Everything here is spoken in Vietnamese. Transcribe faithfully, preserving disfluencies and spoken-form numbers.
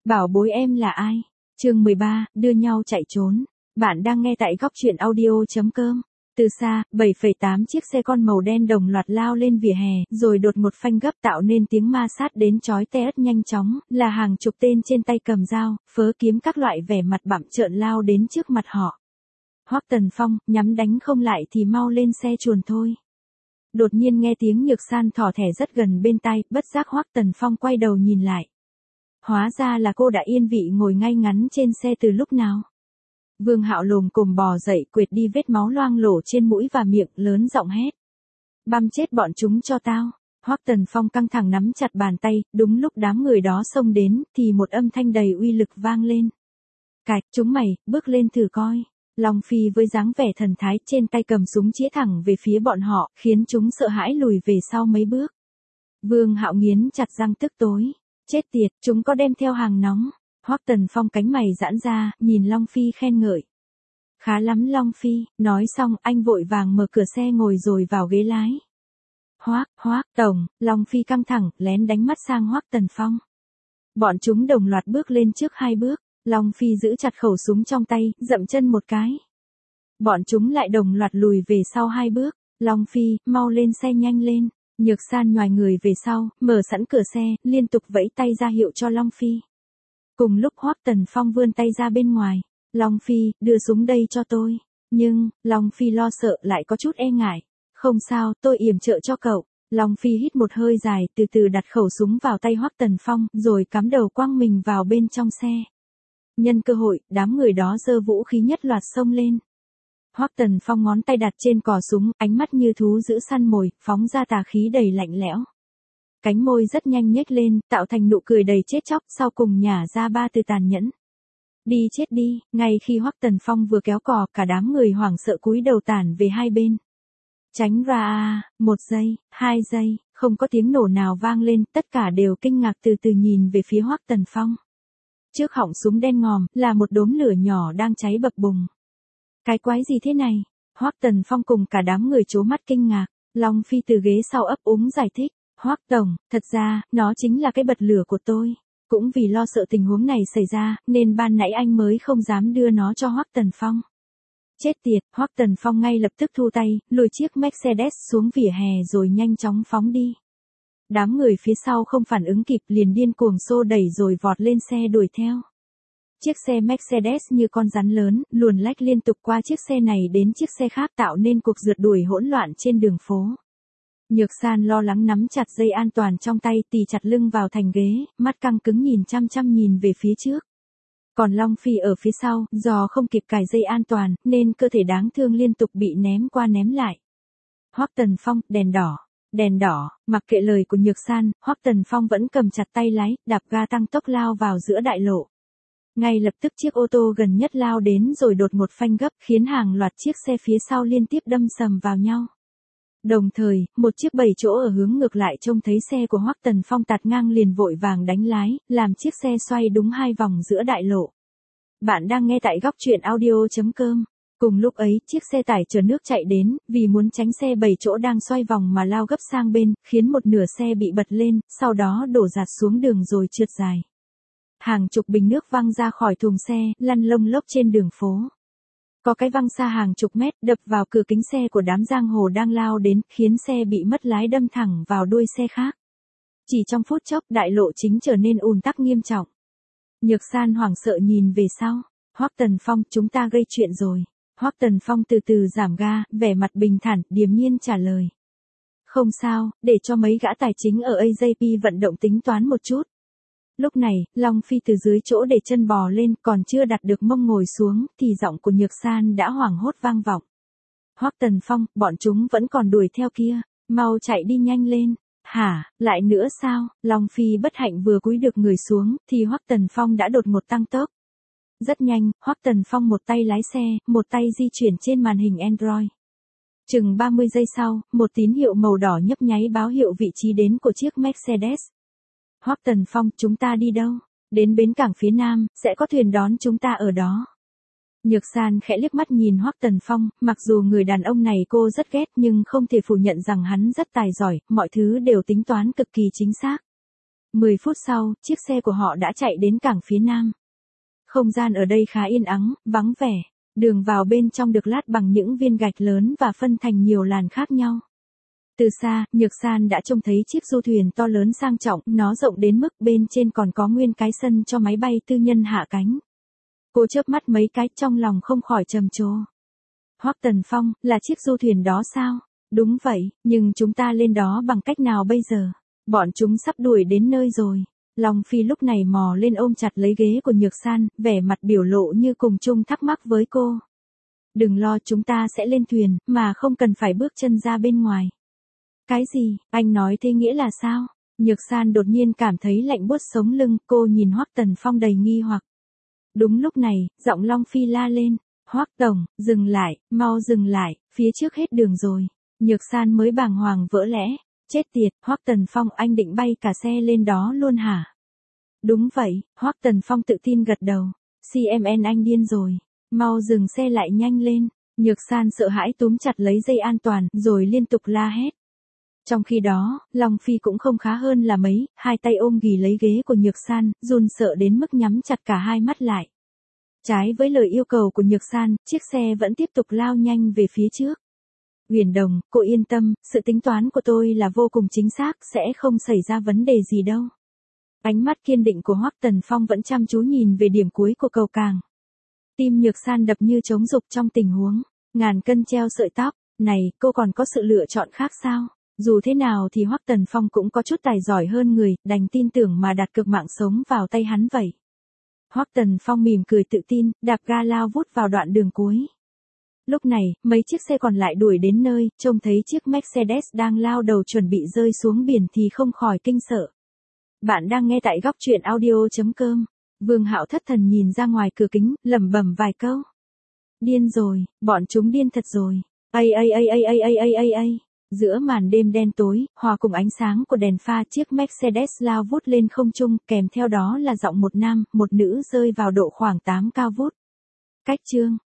Bảo bối em là ai? Chương mười ba, đưa nhau chạy trốn. Bạn đang nghe tại góc truyện audio chấm com. Từ xa, bảy phẩy tám chiếc xe con màu đen đồng loạt lao lên vỉa hè, rồi đột một phanh gấp tạo nên tiếng ma sát đến chói tai. Nhanh chóng, là hàng chục tên trên tay cầm dao, phớ kiếm các loại vẻ mặt bặm trợn lao đến trước mặt họ. Hoắc Tần Phong, nhắm đánh không lại thì mau lên xe chuồn thôi. Đột nhiên nghe tiếng Nhược San thỏ thẻ rất gần bên tai, bất giác Hoắc Tần Phong quay đầu nhìn lại. Hóa ra là cô đã yên vị ngồi ngay ngắn trên xe từ lúc nào. Vương Hạo lồm cồm bò dậy, quệt đi vết máu loang lổ trên mũi và miệng, lớn giọng hét: "Băm chết bọn chúng cho tao!" Hoắc Tần Phong căng thẳng nắm chặt bàn tay, đúng lúc đám người đó xông đến, thì một âm thanh đầy uy lực vang lên. "Cạch, chúng mày, bước lên thử coi." Long Phi với dáng vẻ thần thái trên tay cầm súng chĩa thẳng về phía bọn họ, khiến chúng sợ hãi lùi về sau mấy bước. Vương Hạo nghiến chặt răng tức tối. Chết tiệt, chúng có đem theo hàng nóng. Hoắc Tần Phong cánh mày giãn ra, nhìn Long Phi khen ngợi. Khá lắm Long Phi, nói xong anh vội vàng mở cửa xe ngồi rồi vào ghế lái. Hoắc, Hoắc Tổng, Long Phi căng thẳng, lén đánh mắt sang Hoắc Tần Phong. Bọn chúng đồng loạt bước lên trước hai bước, Long Phi giữ chặt khẩu súng trong tay, dậm chân một cái. Bọn chúng lại đồng loạt lùi về sau hai bước, Long Phi, mau lên xe nhanh lên. Nhược San nhoài người về sau, mở sẵn cửa xe, liên tục vẫy tay ra hiệu cho Long Phi. Cùng lúc Hoắc Tần Phong vươn tay ra bên ngoài. Long Phi, đưa súng đây cho tôi. Nhưng, Long Phi lo sợ lại có chút e ngại. Không sao, tôi yểm trợ cho cậu. Long Phi hít một hơi dài, từ từ đặt khẩu súng vào tay Hoắc Tần Phong, rồi cắm đầu quăng mình vào bên trong xe. Nhân cơ hội, đám người đó giơ vũ khí nhất loạt xông lên. Hoắc Tần Phong ngón tay đặt trên cò súng, ánh mắt như thú giữ săn mồi, phóng ra tà khí đầy lạnh lẽo. Cánh môi rất nhanh nhếch lên, tạo thành nụ cười đầy chết chóc, sau cùng nhả ra ba từ tàn nhẫn. Đi chết đi. Ngay khi Hoắc Tần Phong vừa kéo cò, cả đám người hoảng sợ cúi đầu tản về hai bên. Tránh ra a, một giây, hai giây, không có tiếng nổ nào vang lên, tất cả đều kinh ngạc từ từ nhìn về phía Hoắc Tần Phong. Trước họng súng đen ngòm, là một đốm lửa nhỏ đang cháy bập bùng. Cái quái gì thế này? Hoắc Tần Phong cùng cả đám người trố mắt kinh ngạc. Long Phi từ ghế sau ấp úng giải thích. Hoắc Tổng, thật ra, nó chính là cái bật lửa của tôi. Cũng vì lo sợ tình huống này xảy ra, nên ban nãy anh mới không dám đưa nó cho Hoắc Tần Phong. Chết tiệt, Hoắc Tần Phong ngay lập tức thu tay, lùi chiếc Mercedes xuống vỉa hè rồi nhanh chóng phóng đi. Đám người phía sau không phản ứng kịp liền điên cuồng xô đẩy rồi vọt lên xe đuổi theo. Chiếc xe Mercedes như con rắn lớn, luồn lách liên tục qua chiếc xe này đến chiếc xe khác tạo nên cuộc rượt đuổi hỗn loạn trên đường phố. Nhược San lo lắng nắm chặt dây an toàn trong tay, tì chặt lưng vào thành ghế, mắt căng cứng nhìn chăm chăm nhìn về phía trước. Còn Long Phi ở phía sau, do không kịp cài dây an toàn, nên cơ thể đáng thương liên tục bị ném qua ném lại. Hoắc Tần Phong, đèn đỏ, đèn đỏ, mặc kệ lời của Nhược San, Hoắc Tần Phong vẫn cầm chặt tay lái, đạp ga tăng tốc lao vào giữa đại lộ. Ngay lập tức chiếc ô tô gần nhất lao đến rồi đột một phanh gấp, khiến hàng loạt chiếc xe phía sau liên tiếp đâm sầm vào nhau. Đồng thời, một chiếc bảy chỗ ở hướng ngược lại trông thấy xe của Hoắc Tần Phong tạt ngang liền vội vàng đánh lái, làm chiếc xe xoay đúng hai vòng giữa đại lộ. Bạn đang nghe tại góc truyện audio chấm com. Cùng lúc ấy, chiếc xe tải chở nước chạy đến, vì muốn tránh xe bảy chỗ đang xoay vòng mà lao gấp sang bên, khiến một nửa xe bị bật lên, sau đó đổ dạt xuống đường rồi trượt dài. Hàng chục bình nước văng ra khỏi thùng xe, lăn lông lốc trên đường phố. Có cái văng xa hàng chục mét, đập vào cửa kính xe của đám giang hồ đang lao đến, khiến xe bị mất lái đâm thẳng vào đuôi xe khác. Chỉ trong phút chốc, đại lộ chính trở nên ùn tắc nghiêm trọng. Nhược San hoảng sợ nhìn về sau. Hoắc Tần Phong, chúng ta gây chuyện rồi. Hoắc Tần Phong từ từ giảm ga, vẻ mặt bình thản, điềm nhiên trả lời. Không sao, để cho mấy gã tài chính ở a giê pê vận động tính toán một chút. Lúc này, Long Phi từ dưới chỗ để chân bò lên, còn chưa đặt được mông ngồi xuống, thì giọng của Nhược San đã hoảng hốt vang vọng. Hoắc Tần Phong, bọn chúng vẫn còn đuổi theo kia, mau chạy đi nhanh lên. Hả, lại nữa sao? Long Phi bất hạnh vừa cúi được người xuống, thì Hoắc Tần Phong đã đột một tăng tốc. Rất nhanh, Hoắc Tần Phong một tay lái xe, một tay di chuyển trên màn hình Android. Chừng ba mươi giây sau, một tín hiệu màu đỏ nhấp nháy báo hiệu vị trí đến của chiếc Mercedes. Hoắc Tần Phong, chúng ta đi đâu? Đến bến cảng phía nam, sẽ có thuyền đón chúng ta ở đó. Nhược San khẽ liếc mắt nhìn Hoắc Tần Phong, mặc dù người đàn ông này cô rất ghét nhưng không thể phủ nhận rằng hắn rất tài giỏi, mọi thứ đều tính toán cực kỳ chính xác. mười phút sau, chiếc xe của họ đã chạy đến cảng phía nam. Không gian ở đây khá yên ắng, vắng vẻ. Đường vào bên trong được lát bằng những viên gạch lớn và phân thành nhiều làn khác nhau. Từ xa, Nhược San đã trông thấy chiếc du thuyền to lớn sang trọng, nó rộng đến mức bên trên còn có nguyên cái sân cho máy bay tư nhân hạ cánh. Cô chớp mắt mấy cái, trong lòng không khỏi trầm trồ. Hoắc Tần Phong, là chiếc du thuyền đó sao? Đúng vậy, nhưng chúng ta lên đó bằng cách nào bây giờ? Bọn chúng sắp đuổi đến nơi rồi. Long Phi lúc này mò lên ôm chặt lấy ghế của Nhược San, vẻ mặt biểu lộ như cùng chung thắc mắc với cô. Đừng lo, chúng ta sẽ lên thuyền, mà không cần phải bước chân ra bên ngoài. Cái gì, anh nói thế nghĩa là sao? Nhược San đột nhiên cảm thấy lạnh buốt sống lưng, cô nhìn Hoắc Tần Phong đầy nghi hoặc. Đúng lúc này, giọng Long Phi la lên. Hoắc tổng, dừng lại, mau dừng lại, phía trước hết đường rồi. Nhược San mới bàng hoàng vỡ lẽ. Chết tiệt, Hoắc Tần Phong, anh định bay cả xe lên đó luôn hả? Đúng vậy, Hoắc Tần Phong tự tin gật đầu. xê em en anh điên rồi. Mau dừng xe lại nhanh lên. Nhược San sợ hãi túm chặt lấy dây an toàn, rồi liên tục la hét. Trong khi đó, Long Phi cũng không khá hơn là mấy, hai tay ôm ghì lấy ghế của Nhược San, run sợ đến mức nhắm chặt cả hai mắt lại. Trái với lời yêu cầu của Nhược San, chiếc xe vẫn tiếp tục lao nhanh về phía trước. Huyền Đồng, cô yên tâm, sự tính toán của tôi là vô cùng chính xác, sẽ không xảy ra vấn đề gì đâu. Ánh mắt kiên định của Hoắc Tần Phong vẫn chăm chú nhìn về điểm cuối của cầu cảng. Tim Nhược San đập như trống dục trong tình huống ngàn cân treo sợi tóc. Này, cô còn có sự lựa chọn khác sao? Dù thế nào thì Hoắc Tần Phong cũng có chút tài giỏi hơn người, đành tin tưởng mà đặt cược mạng sống vào tay hắn vậy. Hoắc Tần Phong mỉm cười tự tin, đạp ga lao vút vào đoạn đường cuối. Lúc này, mấy chiếc xe còn lại đuổi đến nơi, trông thấy chiếc Mercedes đang lao đầu chuẩn bị rơi xuống biển thì không khỏi kinh sợ. Bạn đang nghe tại góc truyện audio chấm com. Vương Hạo thất thần nhìn ra ngoài cửa kính, lẩm bẩm vài câu. Điên rồi, bọn chúng điên thật rồi. Ây ây ây ây ây ây ây ây ây. Giữa màn đêm đen tối, hòa cùng ánh sáng của đèn pha, chiếc Mercedes lao vút lên không trung, kèm theo đó là giọng một nam, một nữ rơi vào độ khoảng tám cao vút. Cách chương